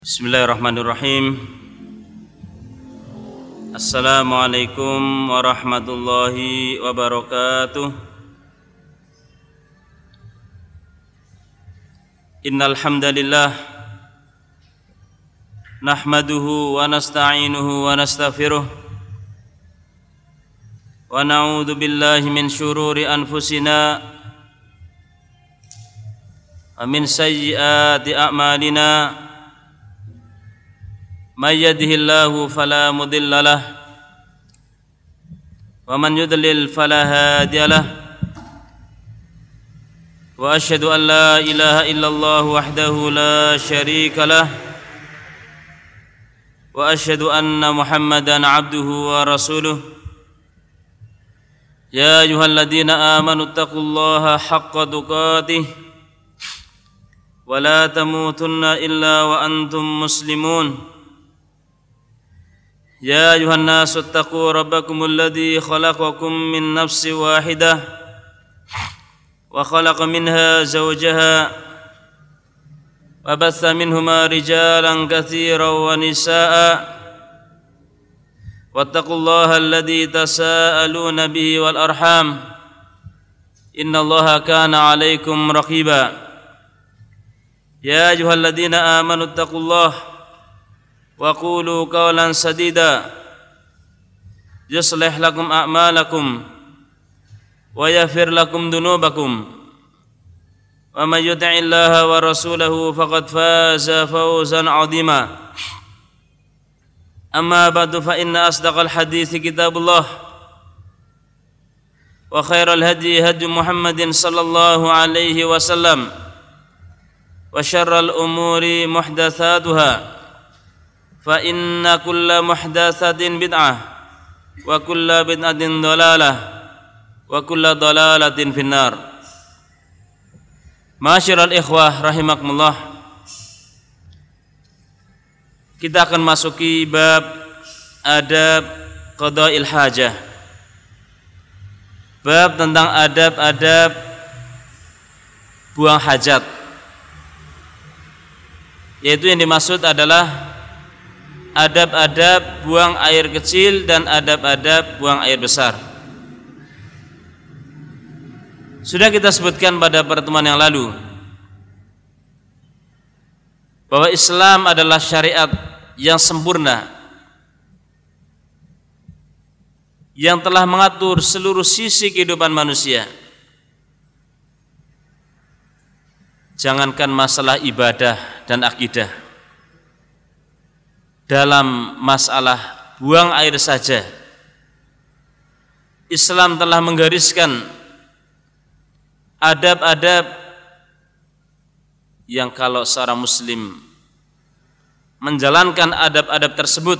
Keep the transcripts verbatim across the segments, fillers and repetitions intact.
Bismillahirrahmanirrahim. Assalamualaikum warahmatullahi wabarakatuh. Innal hamdalillah nahmaduhu wa nasta'inuhu wa nastaghfiruh wa na'udzu billahi min syururi anfusina wa min sayyiati a'malina. Man yahdihillahu fala mudilla lahu wa man yudlil fala hadiya lahu wa asyhadu an la ilaha illallah wahdahu la syarika lahu wa asyhadu anna Muhammadan abduhu wa rasuluh. Ya ayyuhalladzina amanu taqullaha haqqa tuqatih wa la tamutunna illa wa antum muslimun. يا أيها الناس اتقوا ربكم الذي خلقكم من نفس واحدة وخلق منها زوجها وبث منهما رجالا كثيرا ونساء واتقوا الله الذي تساءلون به والأرحام إن الله كان عليكم رقيبا يا أيها الذين آمنوا اتقوا الله وقولوا قولا سديدا يصلح لكم أعمالكم ويغفر لكم ذنوبكم ومن يطع الله ورسوله فقد فاز فوزا عظيما. أما بعد فإن أصدق الحديث كتاب الله وخير الهدي هدي محمد صلى الله عليه وسلم وشر الأمور محدثاتها فإن كل محدثة بدعة وكل بدعة ضلالة وكل ضلالة في النار. Ma'asyiral ikhwah rahimakumullah. Kita akan masuki bab adab qada'il hajah. Bab tentang adab-adab buang hajat. Yaitu yang dimaksud adalah adab-adab buang air kecil dan adab-adab buang air besar. Sudah kita sebutkan pada pertemuan yang lalu bahwa Islam adalah syariat yang sempurna yang telah mengatur seluruh sisi kehidupan manusia. Jangankan masalah ibadah dan akidah, dalam masalah buang air saja Islam telah menggariskan adab-adab yang kalau seorang muslim menjalankan adab-adab tersebut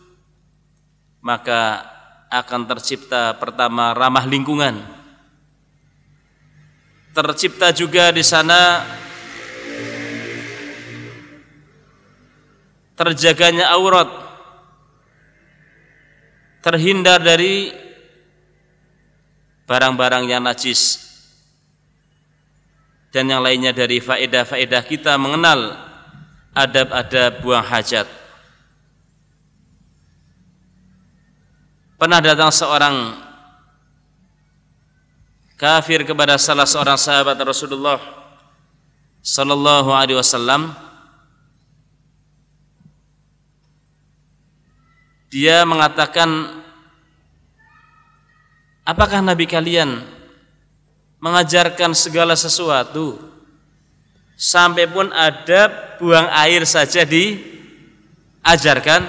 maka akan tercipta pertama ramah lingkungan, tercipta juga di sana terjaganya aurat, terhindar dari barang-barang yang najis dan yang lainnya dari faedah-faedah kita mengenal adab-adab buang hajat. Pernah datang seorang kafir kepada salah seorang sahabat Rasulullah sallallahu alaihi wasallam. Dia mengatakan, apakah Nabi kalian mengajarkan segala sesuatu sampai pun adab buang air saja diajarkan?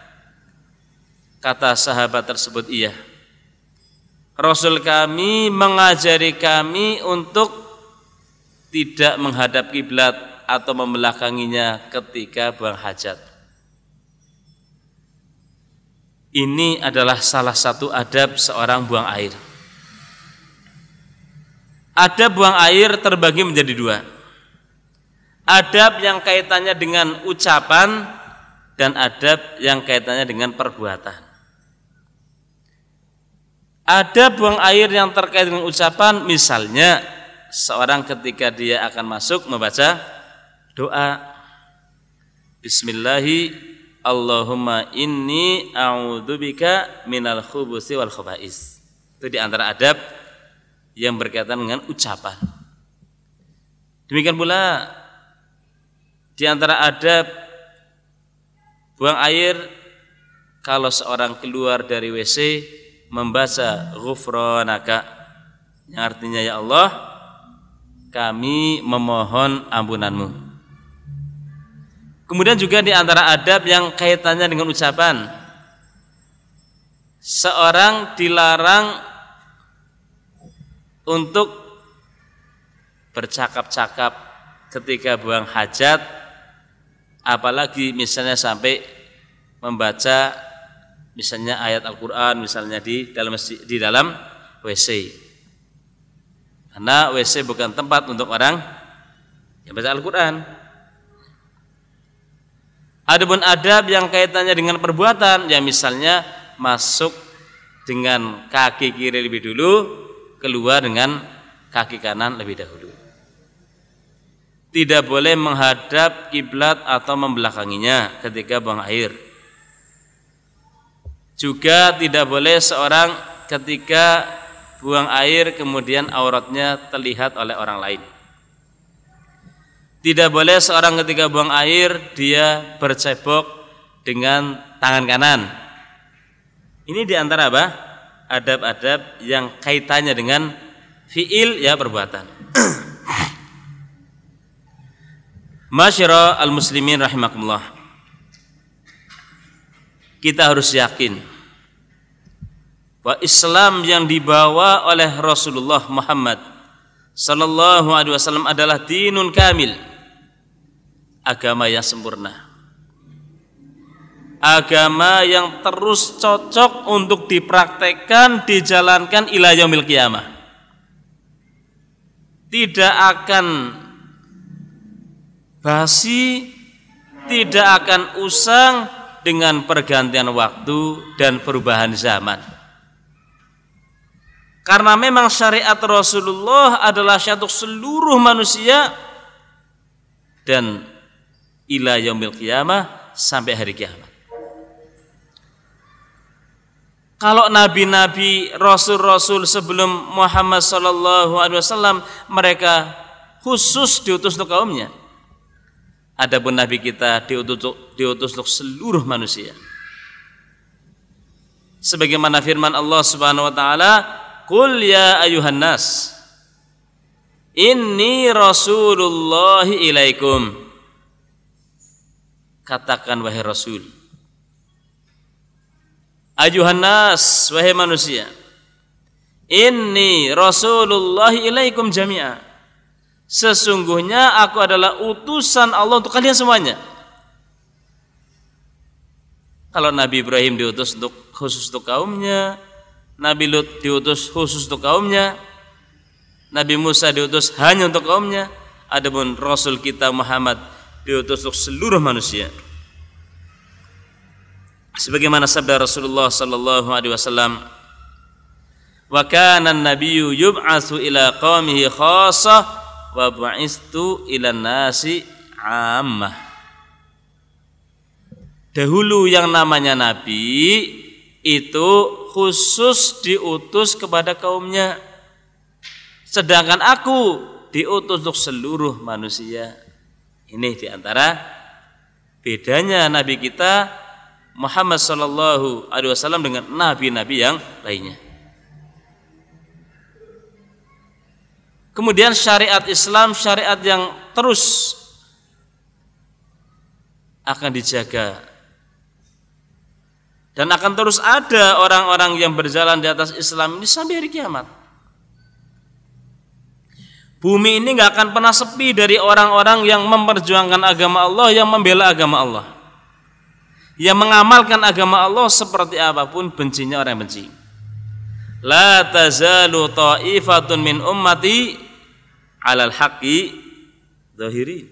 Kata sahabat tersebut, iya. Rasul kami mengajari kami untuk tidak menghadap kiblat atau membelakanginya ketika buang hajat. Ini adalah salah satu adab seorang buang air. Adab buang air terbagi menjadi dua. Adab yang kaitannya dengan ucapan dan adab yang kaitannya dengan perbuatan. Adab buang air yang terkait dengan ucapan, misalnya seorang ketika dia akan masuk membaca doa, Bismillahi Allahumma inni a'udzubika minal khubusi wal khaba'is. Itu di antara adab yang berkaitan dengan ucapan. Demikian pula di antara adab buang air kalau seorang keluar dari W C membaca ghufranaka, yang artinya ya Allah, kami memohon ampunanmu. Kemudian juga di antara adab yang kaitannya dengan ucapan, seorang dilarang untuk bercakap-cakap ketika buang hajat, apalagi misalnya sampai membaca misalnya ayat Al-Quran misalnya di dalam di dalam W C. Karena W C bukan tempat untuk orang yang baca Al-Quran. Adapun adab yang kaitannya dengan perbuatan, ya misalnya masuk dengan kaki kiri lebih dulu, keluar dengan kaki kanan lebih dahulu. Tidak boleh menghadap kiblat atau membelakanginya ketika buang air. Juga tidak boleh seorang ketika buang air kemudian auratnya terlihat oleh orang lain. Tidak boleh seorang ketika buang air dia bercebok dengan tangan kanan. Ini diantara apa? Adab-adab yang kaitannya dengan fi'il, ya perbuatan. Masyara al-muslimin rahimakumullah. Kita harus yakin bahwa Islam yang dibawa oleh Rasulullah Muhammad sallallahu alaihi wasallam adalah dinun kamil, agama yang sempurna, agama yang terus cocok untuk dipraktekkan, dijalankan ila yaumil qiyamah. Tidak akan basi, tidak akan usang dengan pergantian waktu dan perubahan zaman. Karena memang syariat Rasulullah adalah syariat seluruh manusia dan ila yaumil qiyamah, sampai hari kiamat. Kalau nabi-nabi, rasul-rasul sebelum Muhammad sallallahu alaihi wasallam mereka khusus diutus untuk kaumnya. Adapun nabi kita diutus, diutus untuk seluruh manusia. Sebagaimana firman Allah Subhanahu wa taala, "Qul ya ayuhan nas, inni rasulullahi ilaikum." Katakan wahai Rasul, ayuhan nas, wahai manusia, inni rasulullahi ilaikum jami'a, sesungguhnya aku adalah utusan Allah untuk kalian semuanya. Kalau Nabi Ibrahim diutus untuk khusus untuk kaumnya, Nabi Lut diutus khusus untuk kaumnya, Nabi Musa diutus hanya untuk kaumnya, adapun Rasul kita Muhammad diutus untuk seluruh manusia. Sebagaimana sabda Rasulullah sallallahu alaihi wasallam, "Wa kana an-nabiyyu yub'atsu ila qaumihi khassah wa bu'istu ila nasi 'ammah." Dahulu yang namanya nabi itu khusus diutus kepada kaumnya, sedangkan aku diutus untuk seluruh manusia. Ini diantara bedanya nabi kita Muhammad sallallahu alaihi wasallam dengan nabi-nabi yang lainnya. Kemudian syariat Islam, syariat yang terus akan dijaga dan akan terus ada orang-orang yang berjalan di atas Islam ini sampai hari kiamat. Bumi ini gak akan pernah sepi dari orang-orang yang memperjuangkan agama Allah, yang membela agama Allah, yang mengamalkan agama Allah seperti apapun bencinya orang yang benci. La tazalu ta'ifatun min ummati alal haqqi zahirin.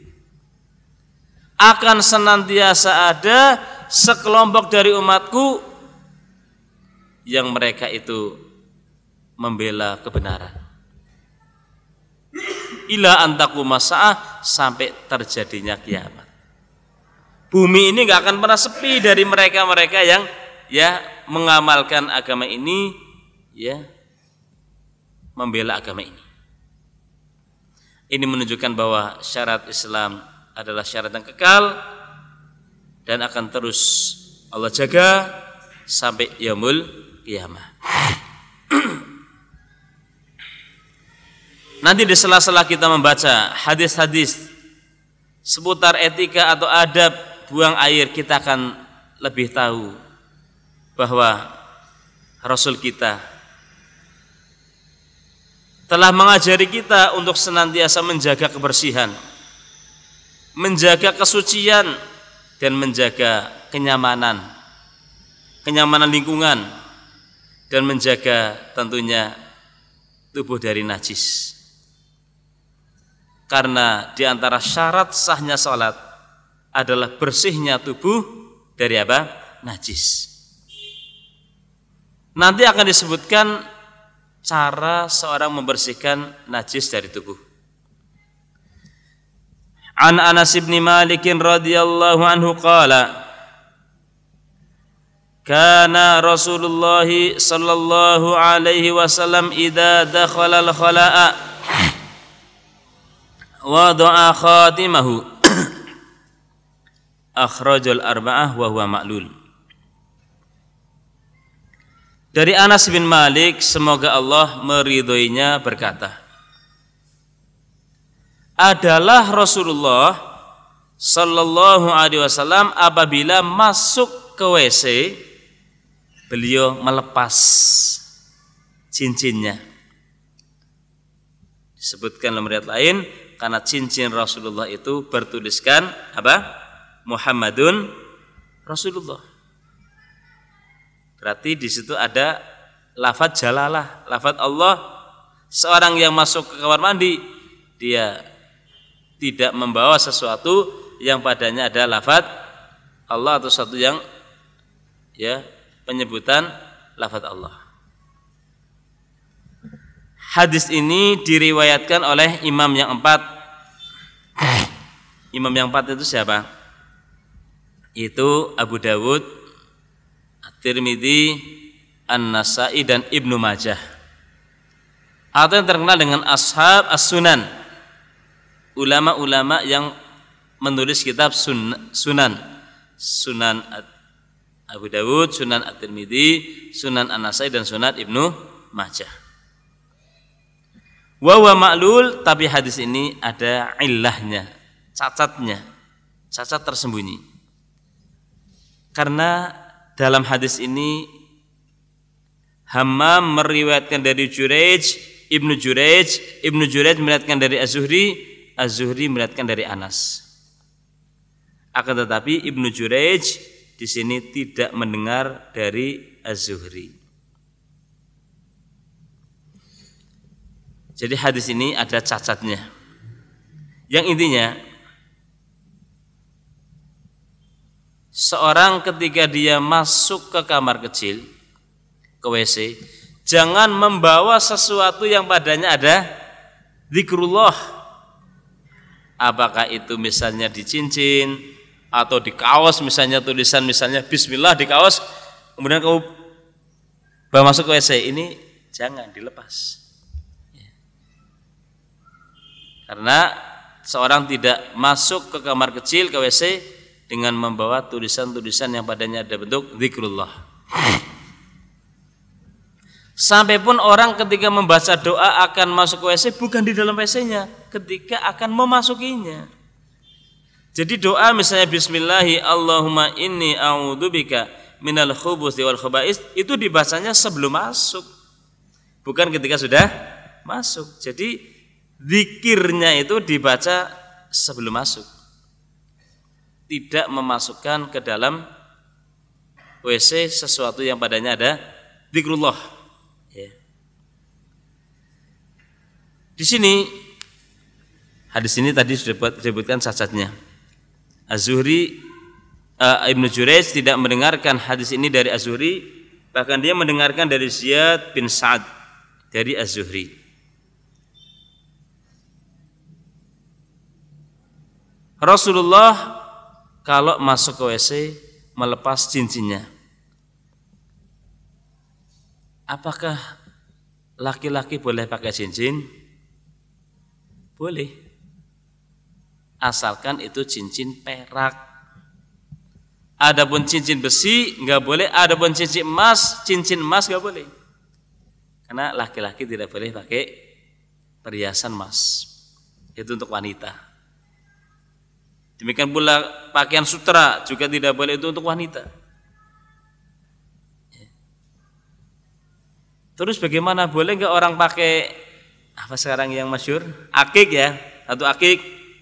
Akan senantiasa ada sekelompok dari umatku yang mereka itu membela kebenaran. Ila antaku masa'ah, sampai terjadinya kiamat. Bumi ini nggak akan pernah sepi dari mereka-mereka yang ya mengamalkan agama ini, ya membela agama ini. Ini menunjukkan bahwa syarat Islam adalah syarat yang kekal dan akan terus Allah jaga sampai yaumul qiyamah. Nanti di sela-sela kita membaca hadis-hadis seputar etika atau adab buang air, kita akan lebih tahu bahwa Rasul kita telah mengajari kita untuk senantiasa menjaga kebersihan, menjaga kesucian, dan menjaga kenyamanan, kenyamanan lingkungan, dan menjaga tentunya tubuh dari najis. Karena di antara syarat sahnya salat adalah bersihnya tubuh dari apa? Najis. Nanti akan disebutkan cara seorang membersihkan najis dari tubuh. An Anas bin Malik radhiyallahu anhu qala kana Rasulullah sallallahu alaihi wasallam idza dakhala al-khala'a wada'a khatimahu akhrajal arba'ah wa huwa ma'lul. Dari Anas bin Malik, semoga Allah meridhoinya, berkata, adalah Rasulullah sallallahu alaihi wasallam apabila masuk ke W C, beliau melepas cincinnya. Disebutkan dalam riwayat lain, karena cincin Rasulullah itu bertuliskan apa? Muhammadun Rasulullah. Berarti di situ ada lafaz jalalah, lafaz Allah. Seorang yang masuk ke kamar mandi, dia tidak membawa sesuatu yang padanya ada lafaz Allah atau sesuatu yang ya penyebutan lafaz Allah. Hadis ini diriwayatkan oleh imam yang empat. Imam yang empat itu siapa? Itu Abu Dawud, At-Tirmidzi, An-Nasa'i, dan Ibnu Majah, atau yang terkenal dengan Ashab As-Sunan, ulama-ulama yang menulis kitab sun, Sunan Sunan Abu Dawud, Sunan At-Tirmidzi, Sunan An-Nasa'i, dan Sunan Ibnu Majah. Wa huwa ma'lul, tapi hadis ini ada illahnya, cacatnya, cacat tersembunyi. Karena dalam hadis ini Hammam meriwayatkan dari Jurayj, Ibnu Jurayj, Ibnu Jurayj meriwayatkan dari Az-Zuhri, Az-Zuhri meriwayatkan dari Anas. Akan tetapi Ibnu Jurayj di sini tidak mendengar dari Az-Zuhri. Jadi hadis ini ada cacatnya. Yang intinya, seorang ketika dia masuk ke kamar kecil, ke W C, jangan membawa sesuatu yang padanya ada zikrullah. Apakah itu misalnya di cincin atau di kaos, misalnya tulisan misalnya Bismillah di kaos, kemudian kamu bawa masuk ke W C, ini jangan dilepas. Karena seorang tidak masuk ke kamar kecil, ke W C, dengan membawa tulisan-tulisan yang padanya ada bentuk zikrullah. Sampai pun orang ketika membaca doa akan masuk ke W C, bukan di dalam W C-nya, ketika akan memasukinya. Jadi doa misalnya Bismillahi Allahumma inni a'udzubika minal khubuthi wal khaba'is, itu dibacanya sebelum masuk, bukan ketika sudah masuk. Jadi zikirnya itu dibaca sebelum masuk, tidak memasukkan ke dalam W C sesuatu yang padanya ada zikrullah. Ya. Di sini hadis ini tadi sudah disebutkan cacatnya. Az-Zuhri, uh, Ibnu Jurayj tidak mendengarkan hadis ini dari Az-Zuhri, bahkan dia mendengarkan dari Ziyad bin Sa'ad dari Az-Zuhri. Rasulullah kalau masuk ke W C melepas cincinnya. Apakah laki-laki boleh pakai cincin? Boleh. Asalkan itu cincin perak. Adapun cincin besi enggak boleh, adapun cincin emas, cincin emas enggak boleh. Karena laki-laki tidak boleh pakai perhiasan emas. Itu untuk wanita. Demikian pula pakaian sutra juga tidak boleh, itu untuk wanita. Terus bagaimana, boleh nggak orang pakai apa sekarang yang masyhur? Akik ya, atau akik.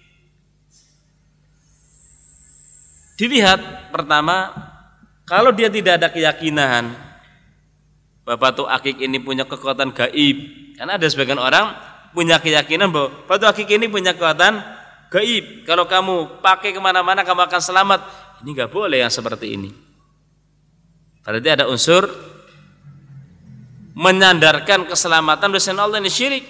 Dilihat pertama, kalau dia tidak ada keyakinan bahwa batu akik ini punya kekuatan gaib. Karena ada sebagian orang punya keyakinan bahwa batu akik ini punya kekuatan gaib. Kalau kamu pakai kemana-mana kamu akan selamat. Ini nggak boleh yang seperti ini. Berarti ada unsur menyandarkan keselamatan dosen Allah, ini syirik.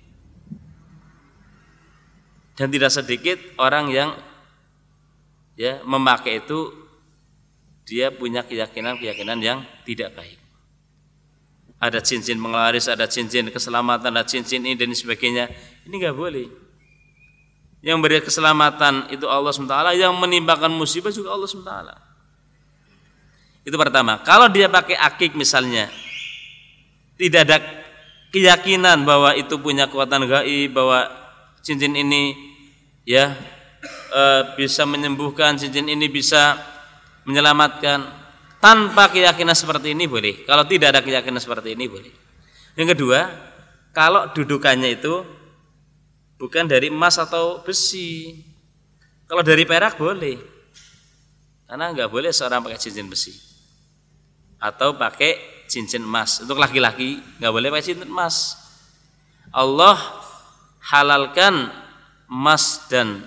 Dan tidak sedikit orang yang ya memakai itu dia punya keyakinan-keyakinan yang tidak baik. Ada cincin penglaris, ada cincin keselamatan, ada cincin ini dan sebagainya. Ini enggak boleh. Yang beri keselamatan itu Allah subhanahu wa taala, yang menimpakan musibah juga Allah subhanahu wa taala. Itu pertama. Kalau dia pakai akik misalnya, tidak ada keyakinan bahwa itu punya kekuatan gaib, bahwa cincin ini ya e, bisa menyembuhkan, cincin ini bisa menyelamatkan, tanpa keyakinan seperti ini boleh. Kalau tidak ada keyakinan seperti ini boleh. Yang kedua, kalau dudukannya itu bukan dari emas atau besi. Kalau dari perak boleh. Karena enggak boleh seorang pakai cincin besi atau pakai cincin emas. Untuk laki-laki nggak boleh pakai cincin emas. Allah halalkan emas dan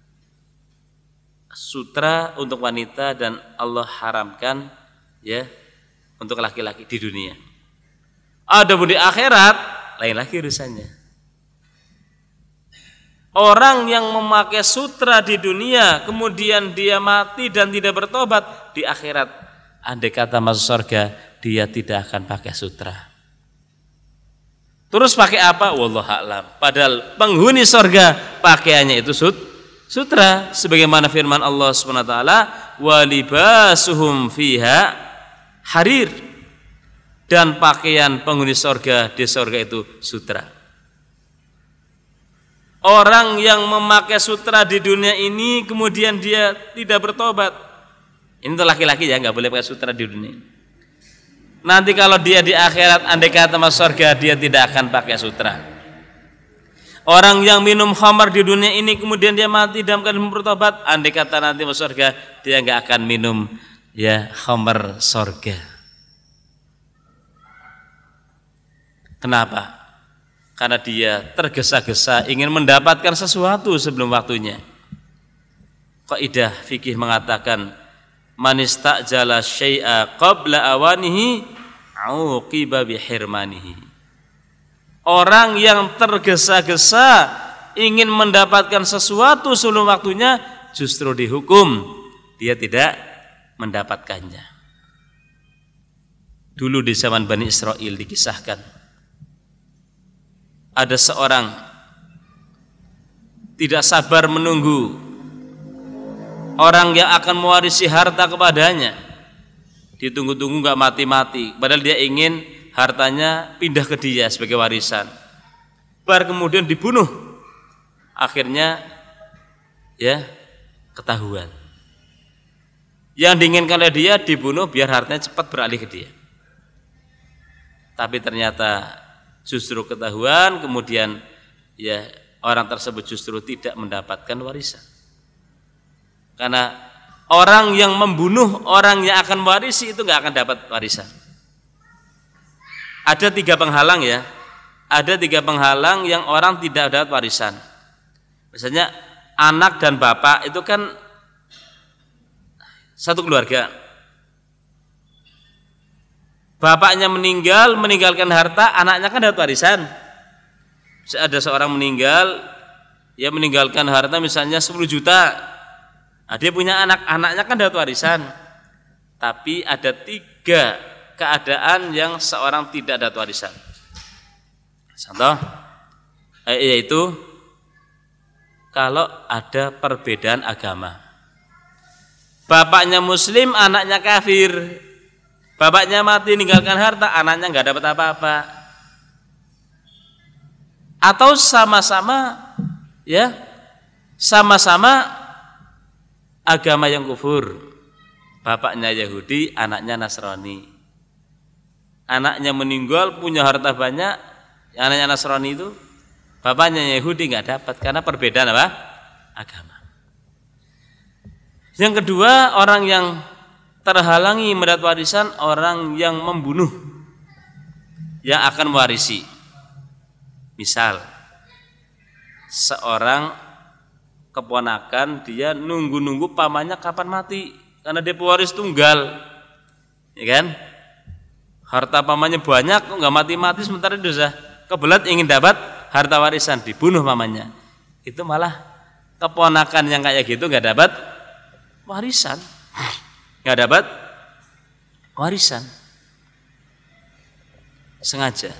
sutra untuk wanita dan Allah haramkan ya untuk laki-laki di dunia. Adapun di akhirat lain lagi urusannya. Orang yang memakai sutra di dunia kemudian dia mati dan tidak bertobat, di akhirat andai kata masuk surga dia tidak akan pakai sutra. Terus pakai apa? Wallahu a'lam. Padahal penghuni surga pakaiannya itu sut, sutra, sebagaimana firman Allah Subhanahu wa taala, wa libasuhum fiha harir, dan pakaian penghuni surga di surga itu sutra. Orang yang memakai sutra di dunia ini kemudian dia tidak bertobat, ini untuk laki-laki ya, nggak boleh pakai sutra di dunia. Nanti kalau dia di akhirat andai kata masuk surga dia tidak akan pakai sutra. Orang yang minum khamar di dunia ini kemudian dia mati dalam keadaan bertobat, andai kata nanti masuk surga dia nggak akan minum ya khamar surga. Kenapa? Karena dia tergesa-gesa ingin mendapatkan sesuatu sebelum waktunya. Kaidah fikih mengatakan man istajala syai'a qabla awanihi uqiba bihirmanihi. Orang yang tergesa-gesa ingin mendapatkan sesuatu sebelum waktunya justru dihukum dia tidak mendapatkannya. Dulu di zaman Bani Israel dikisahkan ada seorang tidak sabar menunggu orang yang akan mewarisi harta kepadanya. Ditunggu-tunggu nggak mati-mati, padahal dia ingin hartanya pindah ke dia sebagai warisan. Bar kemudian dibunuh. Akhirnya ya ketahuan. Yang diinginkan oleh dia dibunuh biar hartanya cepat beralih ke dia. Tapi ternyata justru ketahuan, kemudian ya orang tersebut justru tidak mendapatkan warisan. Karena orang yang membunuh orang yang akan mewarisi itu nggak akan dapat warisan. Ada tiga penghalang ya, ada tiga penghalang yang orang tidak dapat warisan. Misalnya anak dan bapak itu kan satu keluarga. Bapaknya meninggal, meninggalkan harta, anaknya kan dapat warisan. Ada seorang meninggal, ya meninggalkan harta misalnya sepuluh juta. Nah, dia punya anak, anaknya kan dapat warisan. Tapi ada tiga keadaan yang seorang tidak dapat warisan. Contoh, yaitu kalau ada perbedaan agama. Bapaknya muslim, anaknya kafir. Bapaknya mati meninggalkan harta, anaknya nggak dapat apa-apa. Atau sama-sama ya, sama-sama agama yang kufur. Bapaknya Yahudi, anaknya Nasrani. Anaknya meninggal punya harta banyak, anaknya Nasrani itu, bapaknya Yahudi nggak dapat karena perbedaan apa? Agama. Yang kedua, orang yang terhalangi mendapat warisan, orang yang membunuh yang akan mewarisi. Misal, seorang keponakan dia nunggu-nunggu pamannya kapan mati karena dia pewaris tunggal, ya kan? Harta pamannya banyak, kok nggak mati-mati sementara dia sudah kebelet ingin dapat harta warisan, dibunuh pamannya. Itu malah keponakan yang kayak gitu nggak dapat warisan, nggak dapat warisan, sengaja.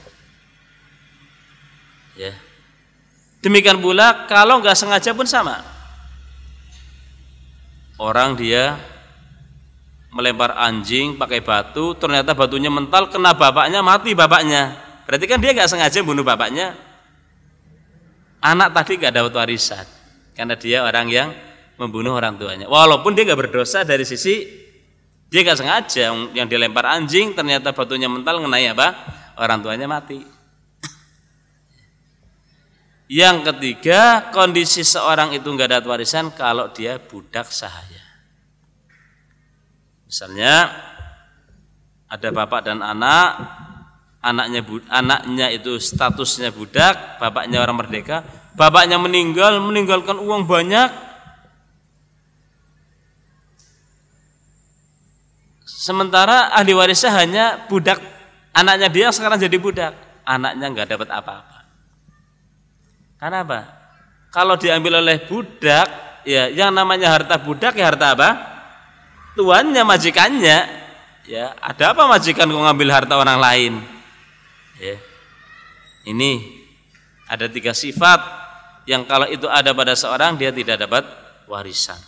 Ya. Demikian pula kalau nggak sengaja pun sama. Orang dia melempar anjing pakai batu, ternyata batunya mental, kena bapaknya, mati bapaknya. Berarti kan dia nggak sengaja bunuh bapaknya. Anak tadi nggak dapat warisan karena dia orang yang membunuh orang tuanya. Walaupun dia nggak berdosa dari sisi dia nggak sengaja, yang dilempar anjing ternyata batunya mental, ngenai apa? Orang tuanya mati. Yang ketiga, kondisi seorang itu nggak dapat warisan kalau dia budak sahaya. Misalnya ada bapak dan anak, anaknya anaknya itu statusnya budak, bapaknya orang merdeka, bapaknya meninggal meninggalkan uang banyak, sementara ahli warisnya hanya budak, anaknya dia sekarang jadi budak, anaknya nggak dapat apa-apa. Kenapa? Kalau diambil oleh budak, ya yang namanya harta budak ya harta apa? Tuannya, majikannya. Ya, ada apa majikan kok ngambil harta orang lain? Ya. Ini ada tiga sifat yang kalau itu ada pada seorang dia tidak dapat warisan.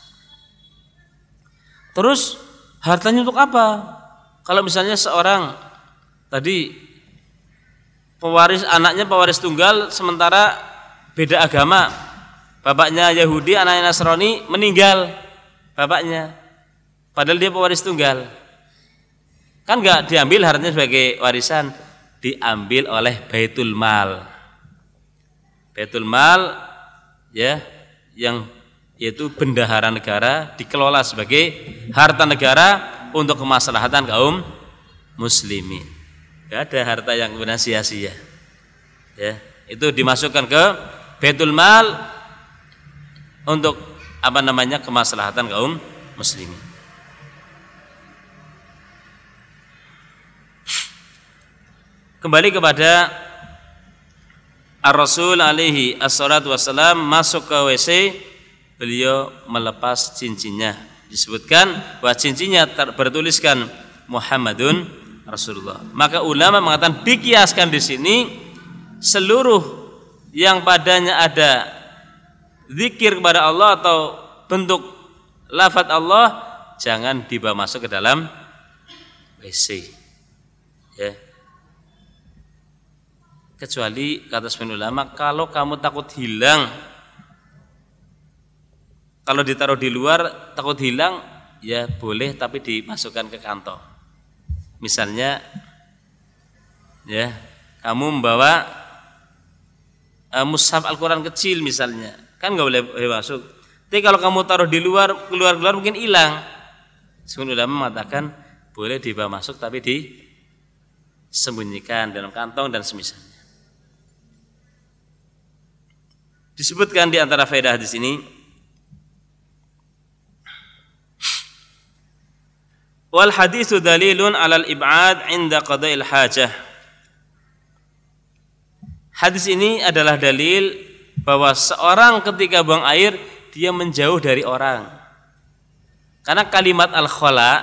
Terus hartanya untuk apa? Kalau misalnya seorang tadi pewaris, anaknya pewaris tunggal, sementara beda agama, bapaknya Yahudi, anaknya Nasrani, meninggal bapaknya, padahal dia pewaris tunggal, kan nggak diambil hartanya sebagai warisan, diambil oleh Baitul Mal. Baitul Mal ya, yang yaitu bendahara negara, dikelola sebagai harta negara untuk kemaslahatan kaum muslimin. Gak ada harta yang benar sia-sia. Ya, itu dimasukkan ke Baitul Mal untuk apa namanya kemaslahatan kaum muslimin. Kembali kepada Ar-Rasul alaihi assalatu wassalam masuk ke W C, beliau melepas cincinnya. Disebutkan bahwa cincinnya bertuliskan Muhammadun Rasulullah. Maka ulama mengatakan dikiaskan di sini seluruh yang padanya ada zikir kepada Allah atau bentuk lafaz Allah jangan dibawa masuk ke dalam W C. Ya. Kecuali kata sebagian ulama, kalau kamu takut hilang, kalau ditaruh di luar takut hilang, ya boleh, tapi dimasukkan ke kantong. Misalnya, ya kamu membawa uh, mushaf Al-Quran kecil misalnya, kan nggak boleh, boleh masuk. Tapi kalau kamu taruh di luar, keluar-keluar mungkin hilang. Sebagian ulama mengatakan boleh dibawa masuk, tapi disembunyikan dalam kantong dan semisalnya. Disebutkan di antara faedah di sini, wal haditsu dalilun 'alal ib'ad 'inda qada'il hajah. Hadis ini adalah dalil bahwa seorang ketika buang air dia menjauh dari orang. Karena kalimat al-khala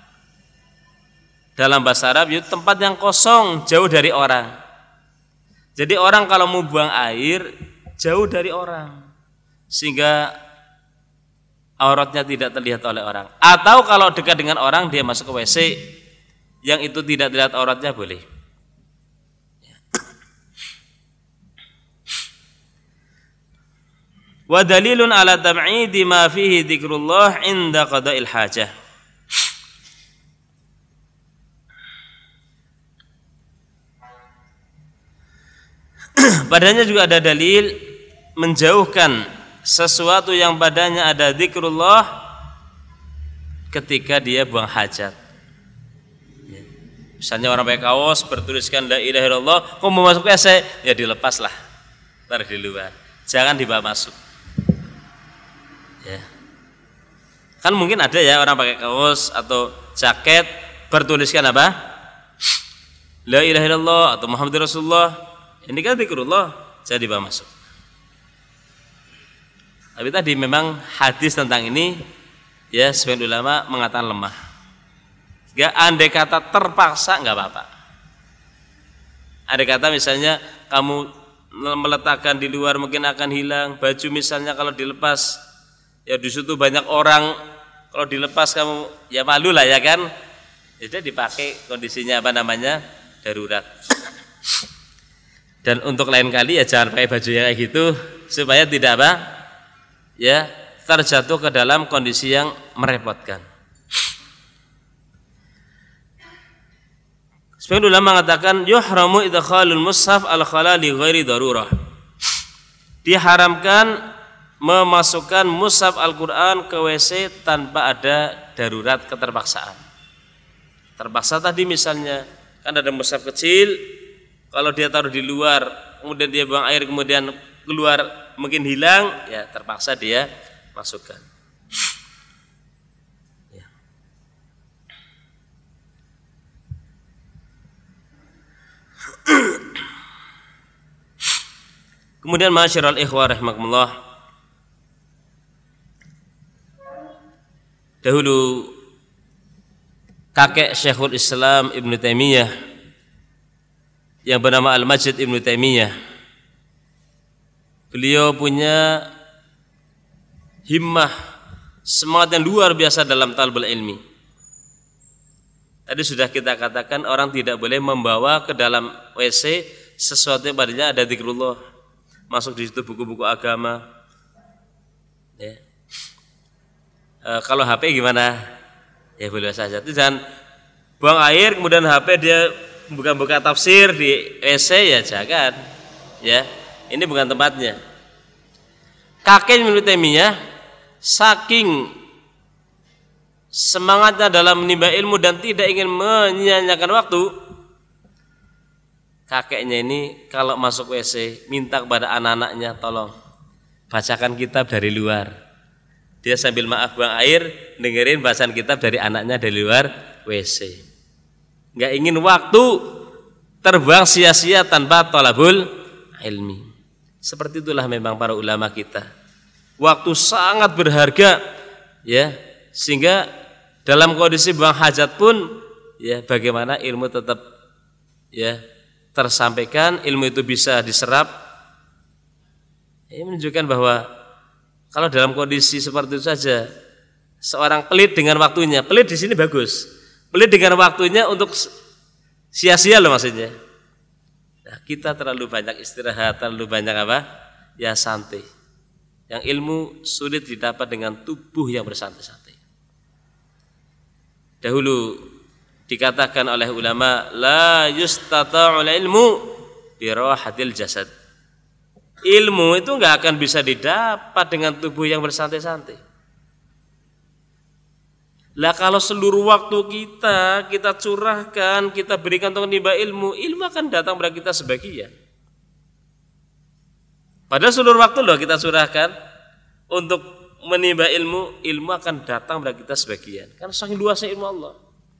dalam bahasa Arab itu tempat yang kosong, jauh dari orang. Jadi orang kalau mau buang air jauh dari orang, sehingga auratnya tidak terlihat oleh orang. Atau kalau dekat dengan orang dia masuk ke W C yang itu tidak terlihat auratnya boleh. Wa dalilun ala tab'idi ma fihi dzikrullah inda qada'il hajah. Padanya juga ada dalil menjauhkan sesuatu yang padanya ada dzikrullah ketika dia buang hajat. Misalnya orang pakai kaos bertuliskan la ilaha illallah, kok mau masuk W C ya dilepaslah, taruh di luar, jangan dibawa masuk. Ya. Kan mungkin ada ya orang pakai kaos atau jaket bertuliskan apa? La ilaha illallah atau Muhammadur Rasulullah. Ini kan dzikrullah, jadi dibawa masuk. Tapi tadi memang hadis tentang ini ya sebagian ulama mengatakan lemah. Jika andai kata terpaksa enggak apa-apa. Andai kata misalnya kamu meletakkan di luar mungkin akan hilang, baju misalnya kalau dilepas ya di situ banyak orang, kalau dilepas kamu ya malu lah ya kan. Jadi dipakai kondisinya apa namanya? Darurat. Dan untuk lain kali ya jangan pakai baju yang kayak gitu supaya tidak apa? Ya, terjatuh ke dalam kondisi yang merepotkan. Sebagian ulama mengatakan yuhramu idkhalul mushaf al-khala li ghairi darurah. Diharamkan memasukkan mushaf Al-Qur'an ke W C tanpa ada darurat keterpaksaan. Terpaksa tadi misalnya kan ada mushaf kecil, kalau dia taruh di luar, kemudian dia buang air, kemudian keluar mungkin hilang, ya terpaksa dia masukkan. Ya. Kemudian ma'asyiral ikhwah rahimakumullah, dahulu kakek Syekhul Islam Ibnu Taimiyah yang bernama Al-Majid Ibnu Taimiyah, beliau punya himmah, semangat yang luar biasa dalam talabul ilmi. Tadi sudah kita katakan orang tidak boleh membawa ke dalam W C sesuatu yang padanya ada dzikrullah, masuk di situ buku-buku agama. Ya. E, kalau H P gimana? Ya boleh saja. Itu jangan buang air kemudian H P dia buka-buka tafsir di W C, ya jangan. Ya, ini bukan tempatnya. Kakek Ibnu Taimiyah saking semangatnya dalam menimba ilmu dan tidak ingin menyia-nyiakan waktu, kakeknya ini kalau masuk W C minta kepada anak-anaknya tolong bacakan kitab dari luar. Dia sambil maaf buang air dengerin bacaan kitab dari anaknya dari luar W C. Enggak ingin waktu terbang sia-sia tanpa thalabul ilmi. Seperti itulah memang para ulama kita. Waktu sangat berharga, ya, sehingga dalam kondisi buang hajat pun, ya, bagaimana ilmu tetap, ya, tersampaikan, ilmu itu bisa diserap. Ini menunjukkan bahwa kalau dalam kondisi seperti itu saja, seorang pelit dengan waktunya, pelit di sini bagus, pelit dengan waktunya untuk sia-sia loh maksudnya. Nah, kita terlalu banyak istirahat, terlalu banyak apa? Ya santai. Yang ilmu sulit didapat dengan tubuh yang bersantai-santai. Dahulu dikatakan oleh ulama, la yustata'ul ilmu bi rahatil jasad. Ilmu itu enggak akan bisa didapat dengan tubuh yang bersantai-santai. Lah kalau seluruh waktu kita kita curahkan, kita berikan untuk menimba ilmu, ilmu akan datang kepada kita sebagian. Padahal seluruh waktu loh kita curahkan untuk menimba ilmu, ilmu akan datang kepada kita sebagian. Karena saking luasnya ilmu Allah.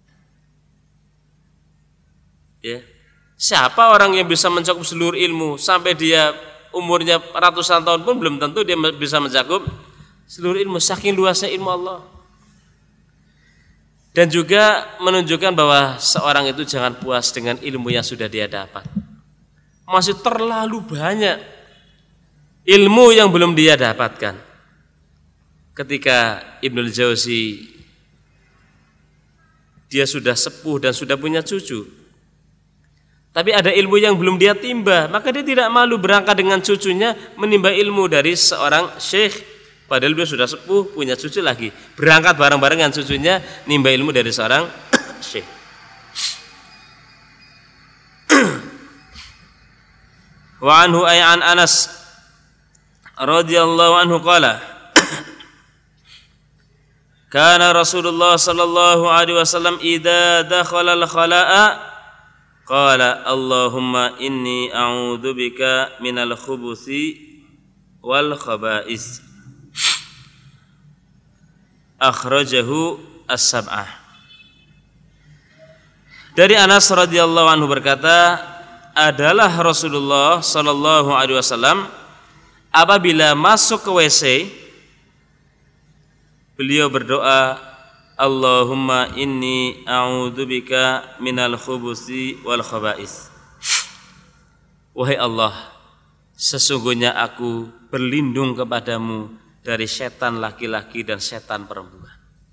Ya. Siapa orang yang bisa mencakup seluruh ilmu sampai dia umurnya ratusan tahun pun belum tentu dia bisa mencakup seluruh ilmu, saking luasnya ilmu Allah. Dan juga menunjukkan bahwa seorang itu jangan puas dengan ilmu yang sudah dia dapat. Masih terlalu banyak ilmu yang belum dia dapatkan. Ketika Ibnul Jauzi dia sudah sepuh dan sudah punya cucu, tapi ada ilmu yang belum dia timba, maka dia tidak malu berangkat dengan cucunya menimba ilmu dari seorang syekh. Padahal dia sudah sepuh, punya cucu lagi, berangkat bareng-bareng dengan cucunya nimba ilmu dari seorang syekh. Wa anhu ay an Anas radhiyallahu anhu qala kana Rasulullah sallallahu alaihi wasallam idza dakhala al-khala'a qala Allahumma inni a'udzu bika minal khubuthi wal khaba'is. Akhrajahu as-sab'ah. Dari Anas radhiyallahu anhu berkata, adalah Rasulullah sallallahu alaihi wasallam apabila masuk ke W C beliau berdoa, Allahumma inni a'udzubika minal khubuthi wal khaba'is. Wahai Allah, sesungguhnya aku berlindung kepadamu dari setan laki-laki dan setan perempuan.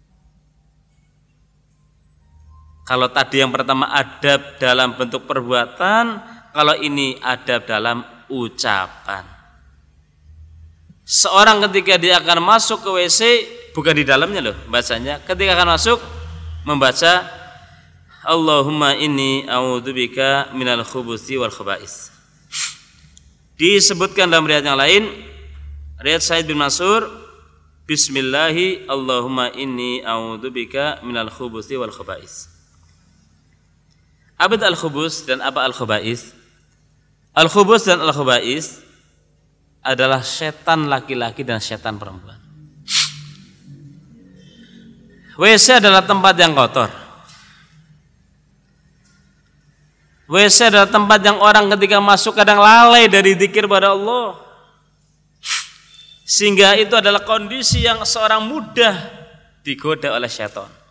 Kalau tadi yang pertama adab dalam bentuk perbuatan, kalau ini adab dalam ucapan. Seorang ketika dia akan masuk ke W C, bukan di dalamnya loh bacanya, ketika akan masuk membaca Allahumma inni a'udzubika minal khubuthi wal khaba'is. Disebutkan dalam riwayat yang lain, riwayat Sa'id bin Mansur, Bismillahi Allahumma inni a'udzubika minal khubuthi wal khaba'is. Apa al-khubus dan apa al-khaba'is? Al-khubus dan al-khaba'is adalah setan laki-laki dan setan perempuan. W C adalah tempat yang kotor. W C adalah tempat yang orang ketika masuk kadang lalai dari zikir pada Allah. Sehingga itu adalah kondisi yang seorang mudah digoda oleh setan.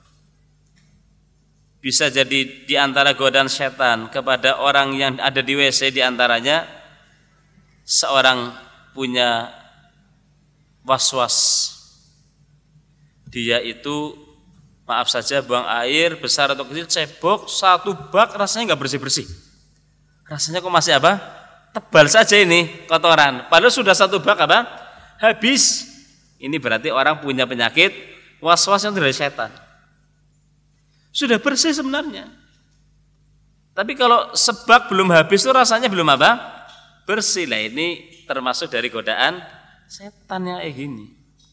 Bisa jadi di antara godaan setan kepada orang yang ada di W C, di antaranya seorang punya was-was. Dia itu maaf saja buang air besar atau kecil, cebok satu bak rasanya nggak bersih-bersih. Rasanya kok masih apa? Tebal saja ini kotoran. Padahal sudah satu bak apa? Habis. Ini berarti orang punya penyakit was-was yang dari setan. Sudah bersih sebenarnya. Tapi kalau sebak belum habis itu rasanya belum apa? Bersih. Lah ini termasuk dari godaan setan yang kayak gini.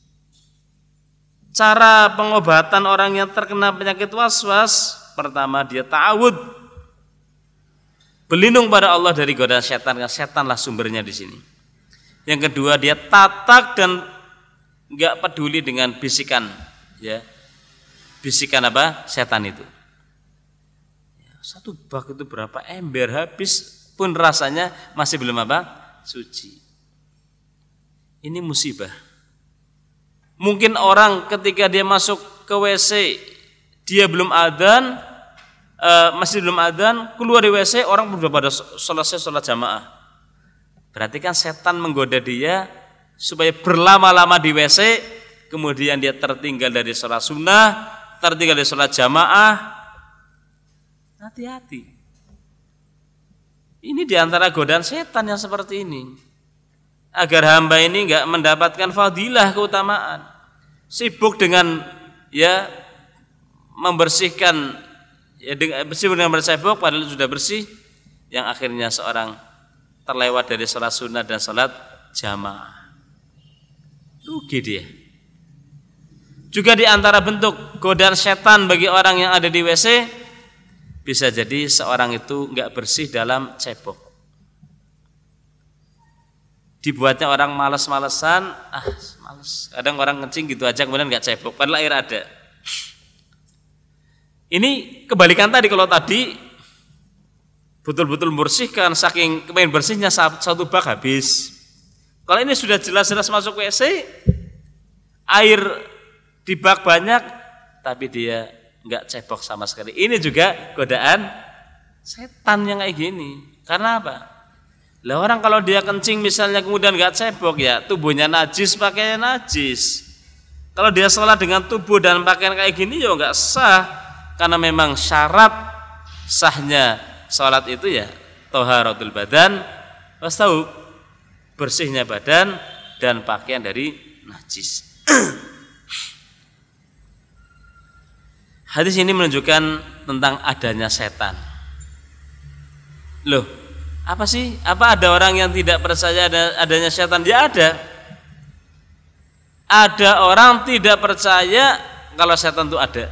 Cara pengobatan orang yang terkena penyakit was-was, pertama dia ta'awud, berlindung pada Allah dari godaan setan, karena setanlah sumbernya di sini. Yang kedua dia tatak dan enggak peduli dengan bisikan, ya. Bisikan apa? Setan itu. Satu bak itu berapa ember, habis pun rasanya masih belum apa? Suci. Ini musibah. Mungkin orang ketika dia masuk ke W C, dia belum adzan, e, masih belum adzan, keluar di W C, orang sudah pada selesai sholat jamaah. Berarti kan setan menggoda dia supaya berlama-lama di W C, kemudian dia tertinggal dari sholat sunnah, tertinggal dari sholat jamaah. Hati-hati. Ini diantara godaan setan yang seperti ini. Agar hamba ini enggak mendapatkan fadilah, keutamaan. Sibuk dengan ya membersihkan, ya dengan bersih dengan bercebok padahal sudah bersih, yang akhirnya seorang terlewat dari sholat sunnah dan sholat jamaah. Rugi dia. Juga diantara bentuk godaan setan bagi orang yang ada di W C, bisa jadi seorang itu enggak bersih dalam cebok. Dibuatnya orang malas-malesan, ah males. Kadang orang kencing gitu aja kemudian enggak cebok, padahal air ada. Ini kebalikan tadi, kalau tadi betul-betul membersihkan, saking kepengen bersihnya satu bak habis. Kalau ini sudah jelas-jelas masuk W C, air di bak banyak, tapi dia enggak cebok sama sekali. Ini juga godaan setan yang kayak gini. Karena apa? Lah orang kalau dia kencing misalnya kemudian enggak cebok ya tubuhnya najis, pakaiannya najis. Kalau dia sholat dengan tubuh dan pakaian kayak gini ya enggak sah. Karena memang syarat sahnya sholat itu ya thaharatul badan wastaub, bersihnya badan dan pakaian dari najis. Hadis ini menunjukkan tentang adanya setan. Loh, apa sih? Apa ada orang yang tidak percaya ada adanya setan? Ya ada. Ada orang tidak percaya kalau setan itu ada.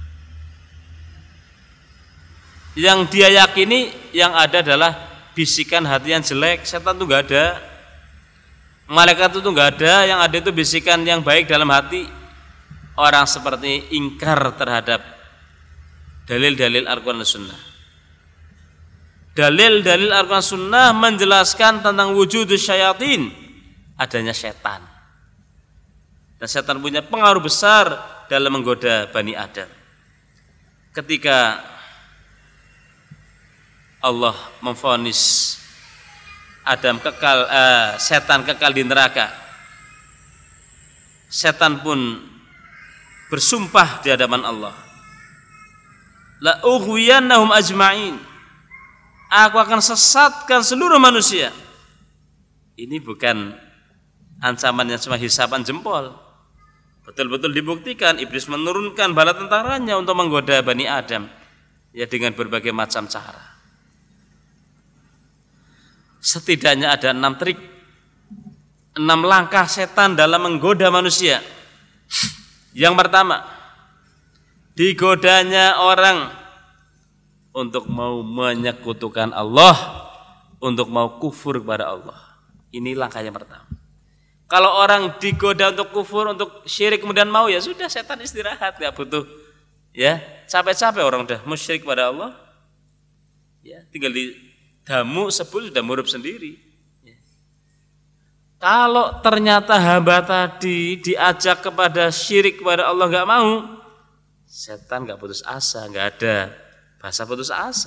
Yang dia yakini yang ada adalah bisikan hati yang jelek. Setan itu enggak ada. Malaikat itu enggak ada. Yang ada itu bisikan yang baik dalam hati. Orang seperti ingkar terhadap dalil-dalil Al-Quran dan Sunnah. Dalil-dalil Al-Quran dan Sunnah menjelaskan tentang wujudus syayatin, adanya setan. Dan setan punya pengaruh besar dalam menggoda Bani Adam. Ketika Allah memvonis Adam kekal, eh, setan kekal di neraka, setan pun bersumpah di hadapan Allah, la ughwiyannahum ajma'in, aku akan sesatkan seluruh manusia. Ini bukan ancaman yang cuma hisapan jempol. Betul-betul dibuktikan iblis menurunkan bala tentaranya untuk menggoda Bani Adam ya dengan berbagai macam cara. Setidaknya ada enam trik, enam langkah setan dalam menggoda manusia. Yang pertama, digodanya orang untuk mau menyekutukan Allah, untuk mau kufur kepada Allah. Ini langkah yang pertama. Kalau orang digoda untuk kufur, untuk syirik kemudian mau, ya sudah, setan istirahat, nggak butuh ya capek-capek orang udah musyrik pada Allah. Ya, tinggal di damu sebul sudah murup sendiri. Ya. Kalau ternyata hamba tadi diajak kepada syirik kepada Allah nggak mau, setan nggak putus asa, nggak ada bahasa putus asa.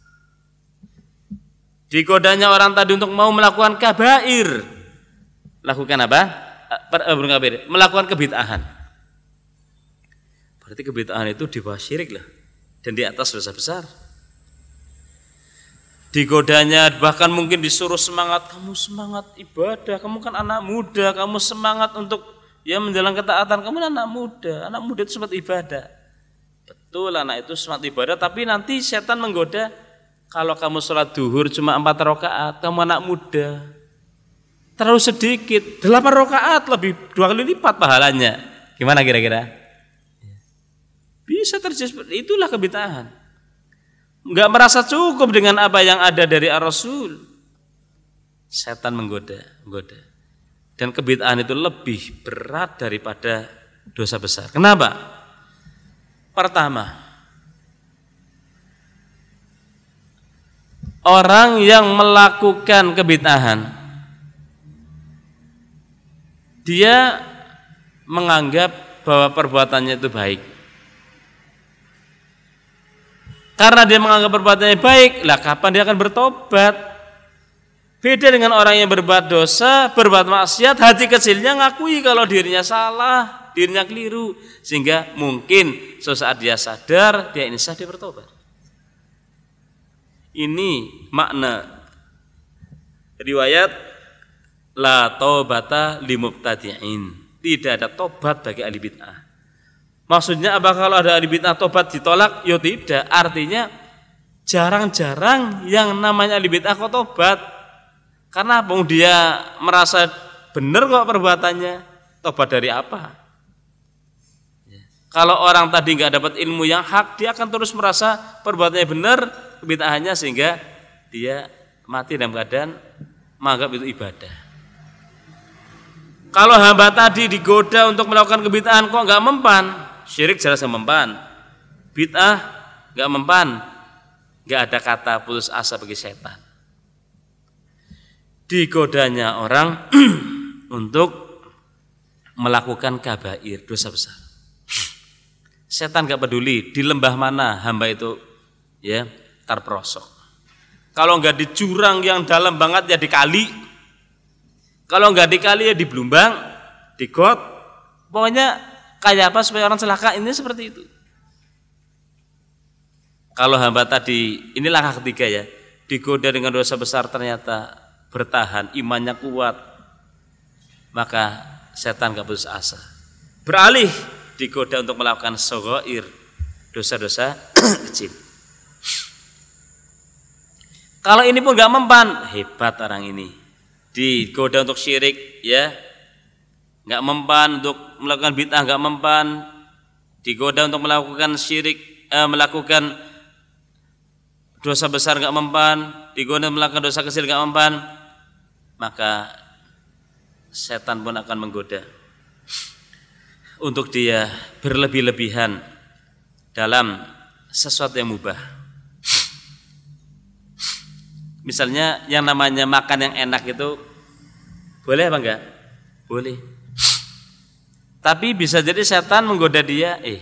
Digodanya orang tadi untuk mau melakukan kabair, lakukan apa? Melakukan kebid'ahan. Berarti kebid'ahan itu di bawah syirik lah, dan di atas dosa besar. Digodanya bahkan mungkin disuruh semangat, kamu semangat ibadah, kamu kan anak muda, kamu semangat untuk ya menjalankan ketaatan, kamu kan anak muda, anak muda itu semangat ibadah. Betul, anak itu semangat ibadah, tapi nanti setan menggoda, kalau kamu sholat duhur cuma empat rakaat, kamu anak muda, terlalu sedikit, delapan rakaat lebih dua kali lipat pahalanya. Gimana kira-kira? Bisa terjadi, itulah kebid'ahan. Enggak merasa cukup dengan apa yang ada dari Ar-Rasul. Setan menggoda, menggoda. Dan kebid'ahan itu lebih berat daripada dosa besar. Kenapa? Pertama, orang yang melakukan kebid'ahan, dia menganggap bahwa perbuatannya itu baik. Karena dia menganggap perbuatannya baik, lah kapan dia akan bertobat? Beda dengan orang yang berbuat dosa, berbuat maksiat, hati kecilnya ngakui kalau dirinya salah, dirinya keliru, sehingga mungkin sesaat dia sadar, dia insaf, dia bertobat. Ini makna riwayat la taubata limubtadi'in. Tidak ada tobat bagi ahli bid'ah. Maksudnya apa kalau ada ahli bid'ah tobat ditolak? Ya tidak. Artinya jarang-jarang yang namanya ahli bid'ah kok tobat. Karena apa? Dia merasa benar kok perbuatannya. Tobat dari apa? Ya. Kalau orang tadi nggak dapat ilmu yang hak, dia akan terus merasa perbuatannya benar, kebid'ahannya, sehingga dia mati dalam keadaan menganggap itu ibadah. Kalau hamba tadi digoda untuk melakukan kebid'ahan kok nggak mempan, syirik jelas nggak mempan, bid'ah nggak mempan, nggak ada kata putus asa bagi setan. Digodanya orang untuk melakukan kabair, dosa besar. Setan gak peduli di lembah mana hamba itu ya terperosok. Kalau enggak di jurang yang dalam banget ya di kali. Kalau enggak di kali ya di belumbang, di got. Pokoknya kayak apa supaya orang celaka, ini seperti itu. Kalau hamba tadi, ini langkah ketiga ya, digoda dengan dosa besar ternyata bertahan, imannya kuat, maka setan gak putus asa. Beralih digoda untuk melakukan shaghair, dosa-dosa kecil. Kalau ini pun gak mempan, hebat orang ini. Digoda untuk syirik, ya, gak mempan, untuk melakukan bid'ah gak mempan, digoda untuk melakukan syirik, eh, melakukan dosa besar gak mempan, digoda melakukan dosa kecil gak mempan, maka setan pun akan menggoda untuk dia berlebih-lebihan dalam sesuatu yang mubah. Misalnya yang namanya makan yang enak itu boleh apa enggak? Boleh. Tapi bisa jadi setan menggoda dia, eh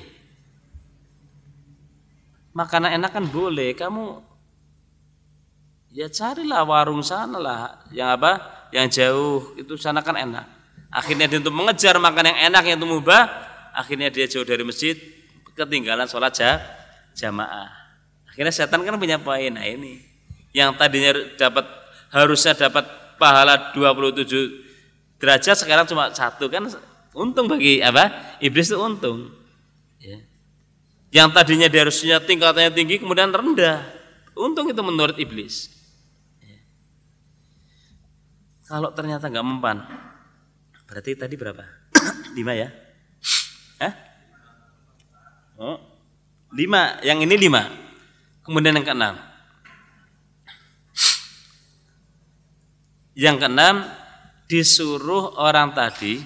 makanan enak kan boleh, kamu ya carilah warung sana lah, yang apa? Yang jauh, itu sana kan enak. Akhirnya dia untuk mengejar makan yang enak yang itu mubah, akhirnya dia jauh dari masjid, ketinggalan sholat jamaah. Akhirnya setan kan punya poin. Nah ini yang tadinya dapat harusnya dapat pahala dua puluh tujuh derajat, sekarang cuma satu, kan untung bagi apa? Iblis itu untung. Ya. Yang tadinya dia harusnya tingkatannya tinggi kemudian rendah, untung itu menurut iblis. Ya. Kalau ternyata nggak mempan, berarti tadi berapa? Lima ya? Hah? Oh, lima. Yang ini lima. Kemudian yang keenam. Yang keenam, disuruh orang tadi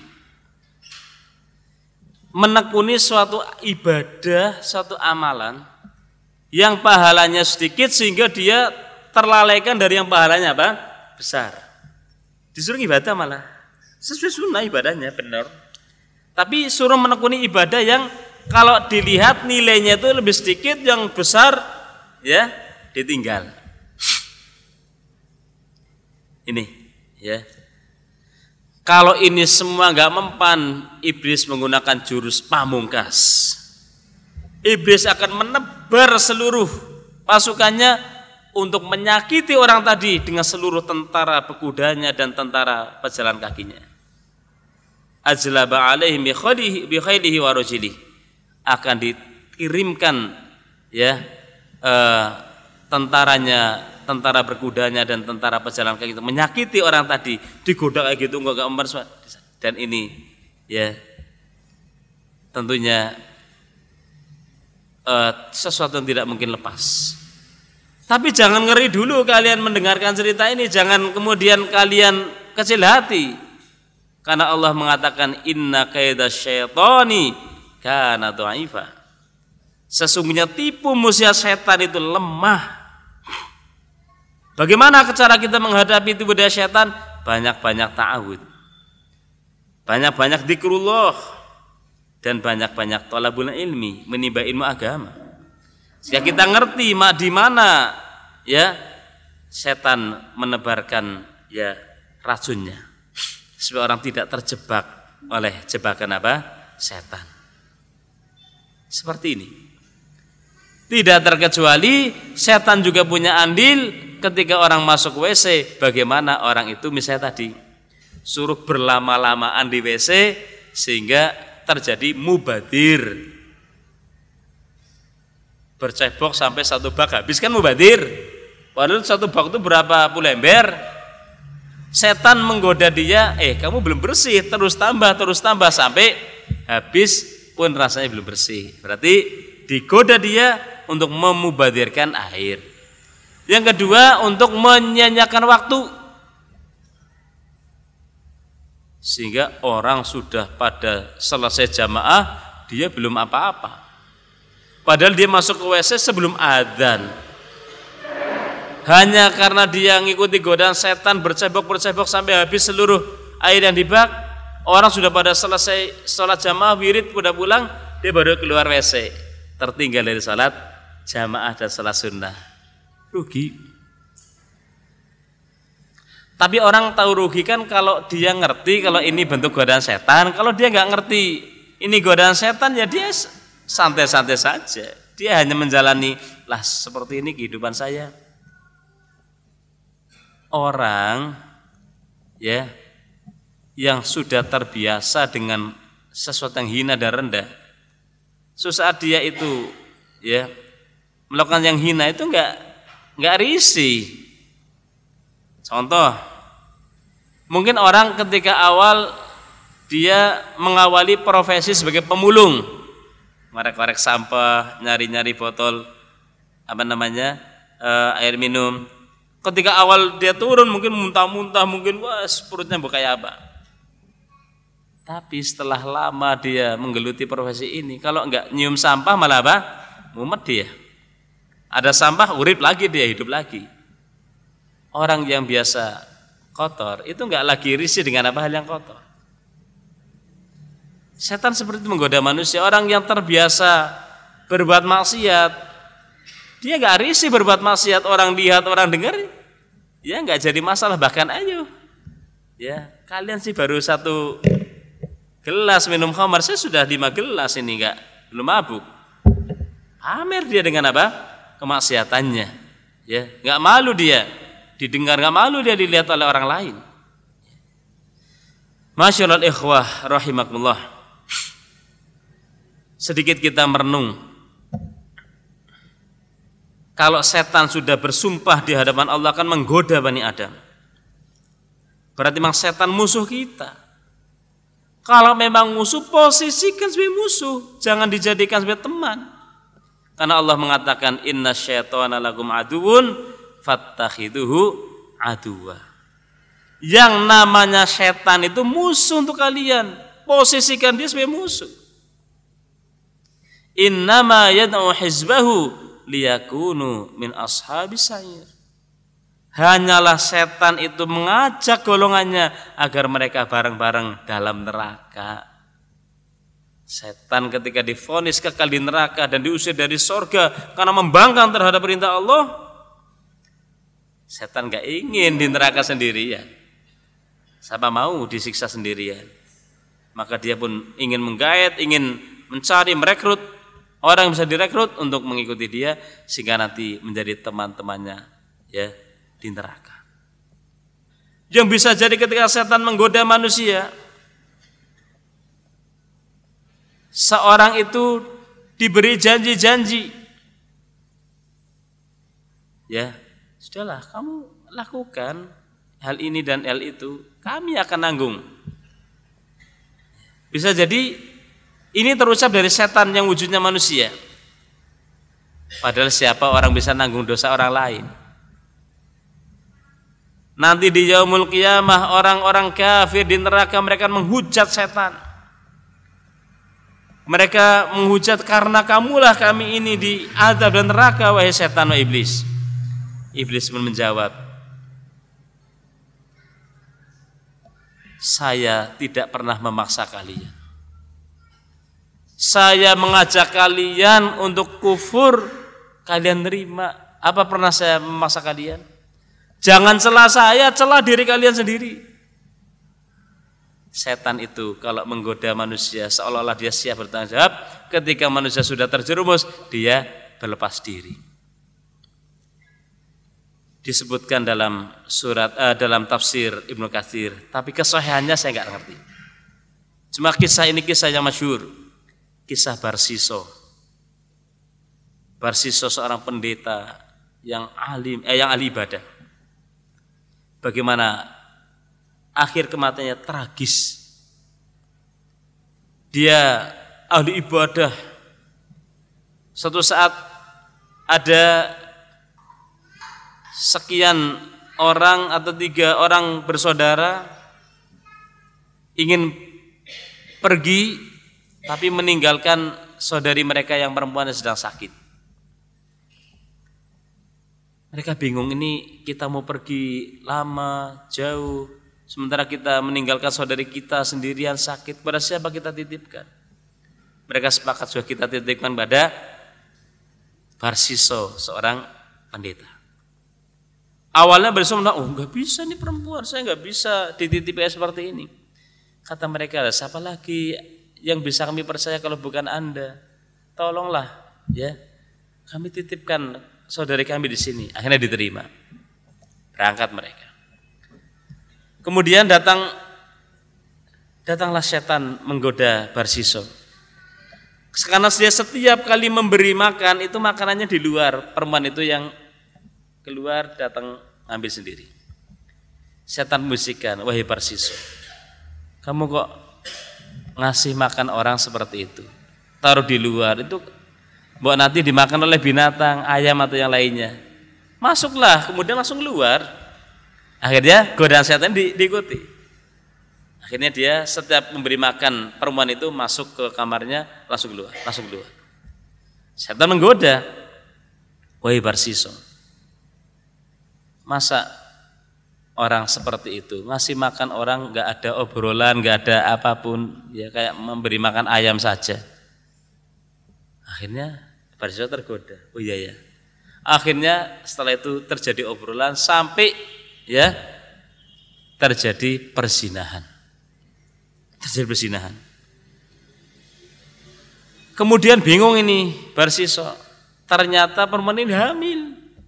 menekuni suatu ibadah, suatu amalan yang pahalanya sedikit sehingga dia terlalaikan dari yang pahalanya apa? Besar. Disuruh ibadah malah sesuai sunnah ibadahnya benar, tapi suruh menekuni ibadah yang kalau dilihat nilainya itu lebih sedikit, yang besar ya ditinggal. Ini ya, kalau ini semua nggak mempan, iblis menggunakan jurus pamungkas. Iblis akan menebar seluruh pasukannya untuk menyakiti orang tadi dengan seluruh tentara bekudanya dan tentara pejalan kakinya. Ajlaba alaihim bi khailihi wa rajilihi, akan dikirimkan ya eh, tentaranya, tentara berkudanya dan tentara pejalan kaki itu menyakiti orang tadi, digoda kayak gitu enggak gambar. Dan ini ya tentunya eh, sesuatu yang tidak mungkin lepas. Tapi jangan ngeri dulu kalian mendengarkan cerita ini, jangan kemudian kalian kecil hati. Karena Allah mengatakan inna kaidasyaitani kana dha'ifa. Sesungguhnya tipu musyiat setan itu lemah. Bagaimana cara kita menghadapi tipu daya setan? Banyak-banyak ta'awud, banyak-banyak zikrullah, dan banyak-banyak thalabul ilmi, menimba ilmu agama. Sehingga kita ngerti di mana ya setan menebarkan ya racunnya, supaya orang tidak terjebak oleh jebakan apa? Setan. Seperti ini. Tidak terkecuali setan juga punya andil ketika orang masuk W C. Bagaimana orang itu misalnya tadi suruh berlama-lamaan di W C sehingga terjadi mubadir. Bercebok sampai satu bak habis, kan mubadir. Padahal satu bak itu berapa puluh ember. Setan menggoda dia, eh kamu belum bersih, terus tambah, terus tambah sampai habis pun rasanya belum bersih. Berarti digoda dia untuk memubadirkan air. Yang kedua, untuk menyanyiakan waktu, sehingga orang sudah pada selesai jamaah dia belum apa-apa, padahal dia masuk ke W C sebelum adzan. Hanya karena dia ngikuti godaan setan, bercebok-bercebok sampai habis seluruh air yang di bak, orang sudah pada selesai sholat jamaah wirid, udah pulang, dia baru keluar W C, tertinggal dari salat jamaah dan salat sunnah. Rugi. Tapi orang tahu rugi kan kalau dia ngerti kalau ini bentuk godaan setan. Kalau dia nggak ngerti ini godaan setan, ya dia santai-santai saja. Dia hanya menjalani, lah seperti ini kehidupan saya. Orang ya yang sudah terbiasa dengan sesuatu yang hina dan rendah, sesaat dia itu ya melakukan yang hina itu nggak nggak risih. Contoh, mungkin orang ketika awal dia mengawali profesi sebagai pemulung, ngorek-ngorek sampah, nyari-nyari botol apa namanya uh, air minum. Ketika awal dia turun mungkin muntah-muntah, mungkin wah perutnya kayak apa. Tapi setelah lama dia menggeluti profesi ini, kalau enggak nyium sampah malah apa? Mumet dia. Ada sampah, urip lagi dia, hidup lagi. Orang yang biasa kotor itu enggak lagi risih dengan apa hal yang kotor. Setan seperti itu menggoda manusia. Orang yang terbiasa berbuat maksiat, dia enggak risih berbuat maksiat, orang lihat, orang dengar, ya enggak jadi masalah. Bahkan ayo, ya kalian sih baru satu gelas minum khamar, saya sudah lima gelas ini enggak belum mabuk. Pamer dia dengan apa? Kemaksiatannya. Ya, enggak malu dia didengar, enggak malu dia dilihat oleh orang lain. Masyaallah ikhwah rahimakumullah. Sedikit kita merenung. Kalau setan sudah bersumpah di hadapan Allah akan menggoda Bani Adam, berarti memang setan musuh kita. Kalau memang musuh, posisikan sebagai musuh, jangan dijadikan sebagai teman. Karena Allah mengatakan inna syaitana lakum aduun fattakhiduhu aduwa. Yang namanya setan itu musuh untuk kalian, posisikan dia sebagai musuh. Innama yad'u hizbahu liyakunu min ashabis sa'ir. Hanyalah setan itu mengajak golongannya agar mereka bareng-bareng dalam neraka. Setan ketika divonis kekal di neraka dan diusir dari surga karena membangkang terhadap perintah Allah, setan gak ingin di neraka sendirian. Siapa mau disiksa sendirian? Maka dia pun ingin menggait, ingin mencari, merekrut orang yang bisa direkrut untuk mengikuti dia sehingga nanti menjadi teman-temannya ya di neraka. Yang bisa jadi ketika setan menggoda manusia, seorang itu diberi janji-janji, ya sudahlah kamu lakukan hal ini dan hal itu, kami akan nanggung. Bisa jadi ini terucap dari setan yang wujudnya manusia. Padahal siapa orang bisa nanggung dosa orang lain? Nanti di yaumul qiyamah orang-orang kafir di neraka mereka menghujat setan. Mereka menghujat karena kamulah kami ini diazab dan neraka wahai setan wa iblis. Iblis pun menjawab, saya tidak pernah memaksa kalian. Saya mengajak kalian untuk kufur, kalian nerima. Apa pernah saya memaksa kalian? Jangan celah saya, celah diri kalian sendiri. Setan itu kalau menggoda manusia seolah-olah dia siap bertanggung jawab. Ketika manusia sudah terjerumus, dia berlepas diri. Disebutkan dalam surat uh, dalam tafsir Ibnu Katsir, tapi kesahihannya saya nggak ngerti. Cuma kisah ini kisah yang masyhur, kisah Barsiso. Barsiso seorang pendeta yang alim, eh, yang ahli ibadah. Bagaimana akhir kematiannya tragis. Dia ahli ibadah. Suatu saat ada sekian orang atau tiga orang bersaudara ingin pergi tapi meninggalkan saudari mereka yang perempuan yang sedang sakit. Mereka bingung, ini kita mau pergi lama, jauh, sementara kita meninggalkan saudari kita sendirian sakit, pada siapa kita titipkan? Mereka sepakat juga kita titipkan pada Barsiso, seorang pendeta. Awalnya Barsiso bilang, oh nggak bisa nih perempuan, saya nggak bisa dititipi seperti ini. Kata mereka, siapa lagi yang bisa kami percaya kalau bukan Anda? Tolonglah, ya, kami titipkan saudari kami di sini. Akhirnya diterima. Berangkat mereka. Kemudian datang datanglah setan menggoda Barsiso. Karena dia setiap kali memberi makan itu makanannya di luar, perempuan itu yang keluar datang ambil sendiri. Setan membisikkan, wahai Barsiso, kamu kok ngasih makan orang seperti itu, taruh di luar, itu mbok nanti dimakan oleh binatang, ayam atau yang lainnya. Masuklah, kemudian langsung keluar. Akhirnya godaan setan di, diikuti. Akhirnya dia setiap memberi makan perempuan itu masuk ke kamarnya, langsung keluar, langsung keluar. Setan menggoda, wahai Barsiso, masa orang seperti itu ngasih makan orang nggak ada obrolan, nggak ada apapun, ya kayak memberi makan ayam saja. Akhirnya Barsiso tergoda, oh iya ya. Akhirnya setelah itu terjadi obrolan sampai ya terjadi perzinahan. Terjadi perzinahan. Kemudian bingung ini Barsiso, ternyata perempuan ini hamil.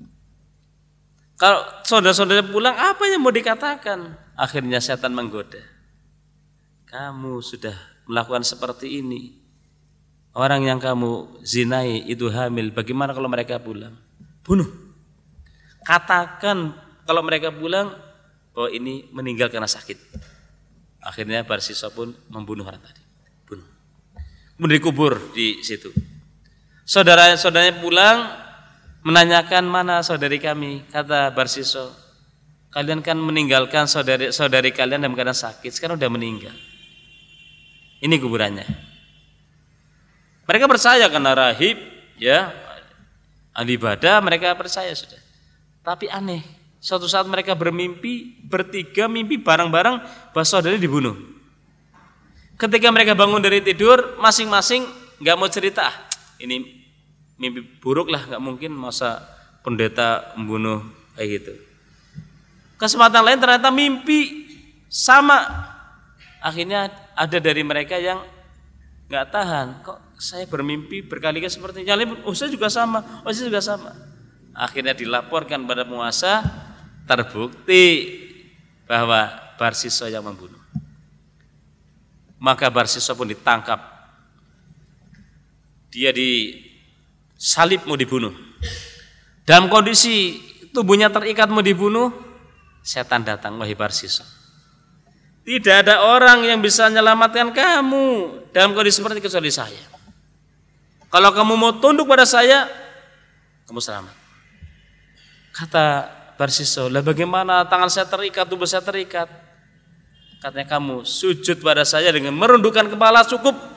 Kalau saudara-saudara pulang, apa yang mau dikatakan? Akhirnya setan menggoda. Kamu sudah melakukan seperti ini. Orang yang kamu zinai itu hamil. Bagaimana kalau mereka pulang? Bunuh. Katakan kalau mereka pulang bahwa ini meninggal karena sakit. Akhirnya Barsiso pun membunuh orang tadi. Bunuh. Kemudian dikubur di situ. Saudara-saudaranya pulang menanyakan, mana saudari kami? Kata Barsiso, kalian kan meninggalkan saudari saudari kalian dalam keadaan sakit, sekarang udah meninggal. Ini kuburannya. Mereka percaya karena rahib, ya, ahli ibadah, mereka percaya sudah. Tapi aneh, suatu saat mereka bermimpi, bertiga mimpi bareng-bareng bahwa saudari dibunuh. Ketika mereka bangun dari tidur, masing-masing nggak mau cerita. Ah, ini mimpi buruk lah, nggak mungkin masa pendeta membunuh kayak gitu. Kesempatan lain ternyata mimpi sama. Akhirnya ada dari mereka yang nggak tahan, kok saya bermimpi berkali-kali seperti ini. Oh saya juga sama, oh saya juga sama. Akhirnya dilaporkan pada penguasa, terbukti bahwa Barsiso yang membunuh. Maka Barsiso pun ditangkap. Dia di salib mau dibunuh. Dalam kondisi tubuhnya terikat mau dibunuh, setan datang, wahai Barsiso, tidak ada orang yang bisa menyelamatkan kamu dalam kondisi seperti kecuali saya. Kalau kamu mau tunduk pada saya, kamu selamat. Kata Barsiso, lah bagaimana tangan saya terikat, tubuh saya terikat? Katanya, kamu sujud pada saya dengan merundukkan kepala cukup.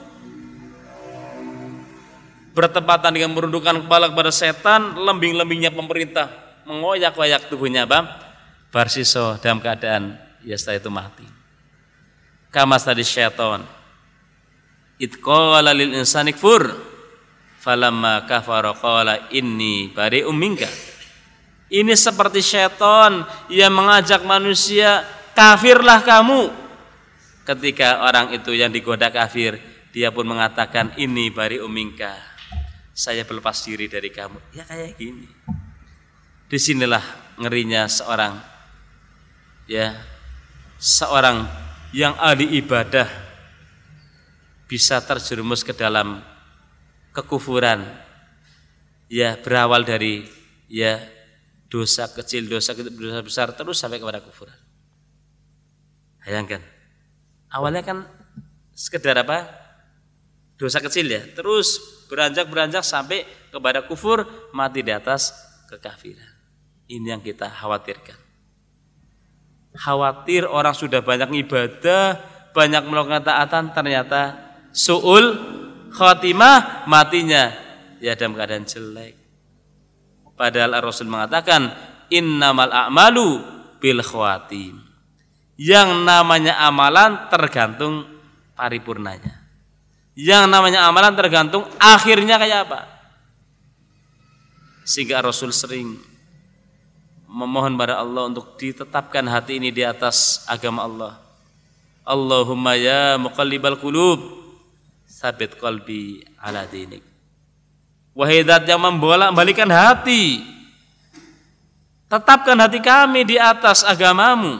Bertepatan dengan merundukkan kepala kepada setan, lembing-lembingnya pemerintah mengoyak-oyak tubuhnya bang Barsiso dalam keadaan ya setelah itu mati. Kama tadi syaitan itqala lil insani kfur falamma kafara qala inni bari'um minka. Ini seperti syaitan yang mengajak manusia, kafirlah kamu. Ketika orang itu yang digoda kafir, dia pun mengatakan ini bari'um minka, saya berlepas diri dari kamu. Ya kayak gini. Disinilah ngerinya seorang, ya, seorang yang ahli ibadah bisa terjerumus ke dalam kekufuran. Ya, berawal dari ya dosa kecil, dosa kecil, dosa besar terus sampai kepada kufuran. Bayangkan. Awalnya kan sekedar apa? Dosa kecil ya, terus beranjak-beranjak sampai kepada kufur, mati di atas kekafiran. Ini yang kita khawatirkan. Khawatir orang sudah banyak ibadah, banyak melakukan taatan, ternyata su'ul khatimah, matinya ya dalam keadaan jelek. Padahal Rasul mengatakan innamal a'malu bil khawatim. Yang namanya amalan tergantung paripurnanya. Yang namanya amalan tergantung akhirnya kayak apa. Sehingga Rasul sering memohon pada Allah untuk ditetapkan hati ini di atas agama Allah. Allahumma ya muqallibal qulub, tsabit qalbi ala dinik. Wahai Zat yang membolak-balikan hati, tetapkan hati kami di atas agamamu.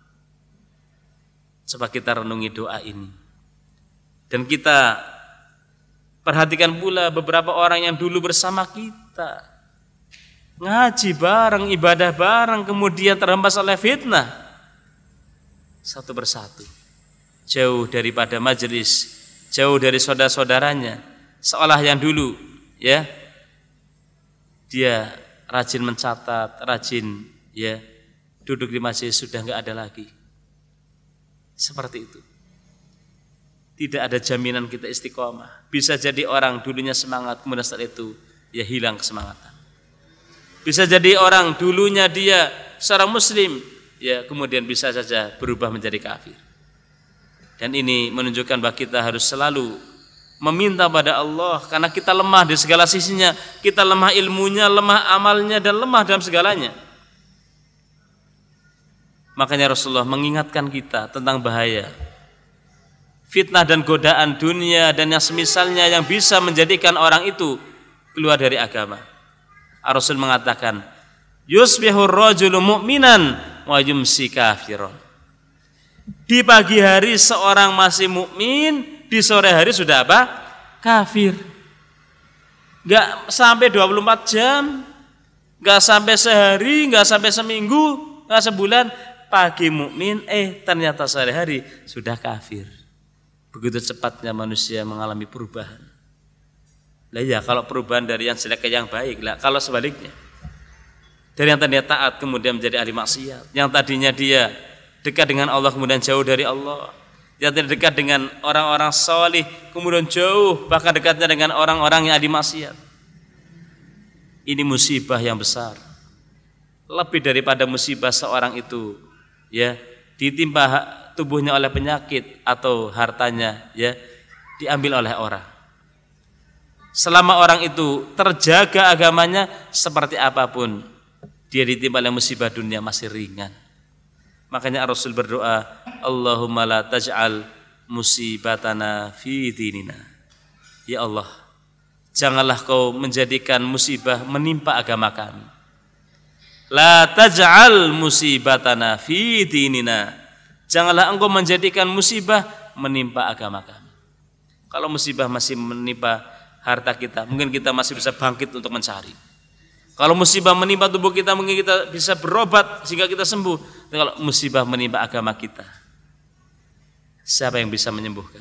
Coba kita renungi doa ini. Dan kita perhatikan pula beberapa orang yang dulu bersama kita, ngaji bareng, ibadah bareng, kemudian terhempas oleh fitnah. Satu persatu, jauh daripada majelis, jauh dari saudara-saudaranya, seolah yang dulu, ya, dia rajin mencatat, rajin, ya, duduk di majelis sudah enggak ada lagi. Seperti itu. Tidak ada jaminan kita istiqomah. Bisa jadi orang dulunya semangat, kemudian setelah itu ya hilang kesemangatan. Bisa jadi orang dulunya dia seorang muslim, ya kemudian bisa saja berubah menjadi kafir. Dan ini menunjukkan bahwa kita harus selalu meminta pada Allah, karena kita lemah di segala sisinya. Kita lemah ilmunya, lemah amalnya, dan lemah dalam segalanya. Makanya Rasulullah mengingatkan kita tentang bahaya fitnah dan godaan dunia dan yang semisalnya yang bisa menjadikan orang itu keluar dari agama. Rasul mengatakan, yusbihur rajulu mu'minan wa yumsi kafiran. Di pagi hari seorang masih mukmin, di sore hari sudah apa? Kafir. Enggak sampai dua puluh empat jam, enggak sampai sehari, enggak sampai seminggu, enggak sebulan, pagi mukmin, eh ternyata sore hari sudah kafir. Begitu cepatnya manusia mengalami perubahan. Lah ya, kalau perubahan dari yang jelek ke yang baik, lah kalau sebaliknya, dari yang tadinya taat kemudian menjadi ahli maksiat, yang tadinya dia dekat dengan Allah kemudian jauh dari Allah, yang tadinya dekat dengan orang-orang salih kemudian jauh, bahkan dekatnya dengan orang-orang yang ahli maksiat. Ini musibah yang besar. Lebih daripada musibah seorang itu, ya, ditimpa tubuhnya oleh penyakit atau hartanya, ya, diambil oleh orang. Selama orang itu terjaga agamanya, seperti apapun dia ditimpa oleh musibah dunia masih ringan. Makanya Rasul berdoa, Allahumma la taj'al musibatana fi dinina. Ya Allah, janganlah kau menjadikan musibah menimpa agama kami. La taj'al musibatana fi dinina. Janganlah engkau menjadikan musibah menimpa agama kami. Kalau musibah masih menimpa harta kita, mungkin kita masih bisa bangkit untuk mencari. Kalau musibah menimpa tubuh kita, mungkin kita bisa berobat sehingga kita sembuh. Tapi kalau musibah menimpa agama kita, siapa yang bisa menyembuhkan?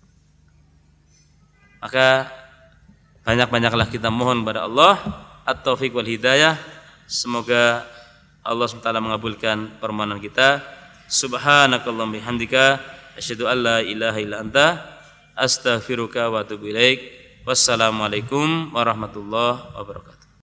Maka banyak-banyaklah kita mohon pada Allah at-taufiq wal hidayah. Semoga Allah subhanahu wa taala mengabulkan permohonan kita. Subhanakallahumma bihamdika asyhadu an la ilaha illa anta astaghfiruka wa atubu ilaik. Wassalamualaikum warahmatullahi wabarakatuh.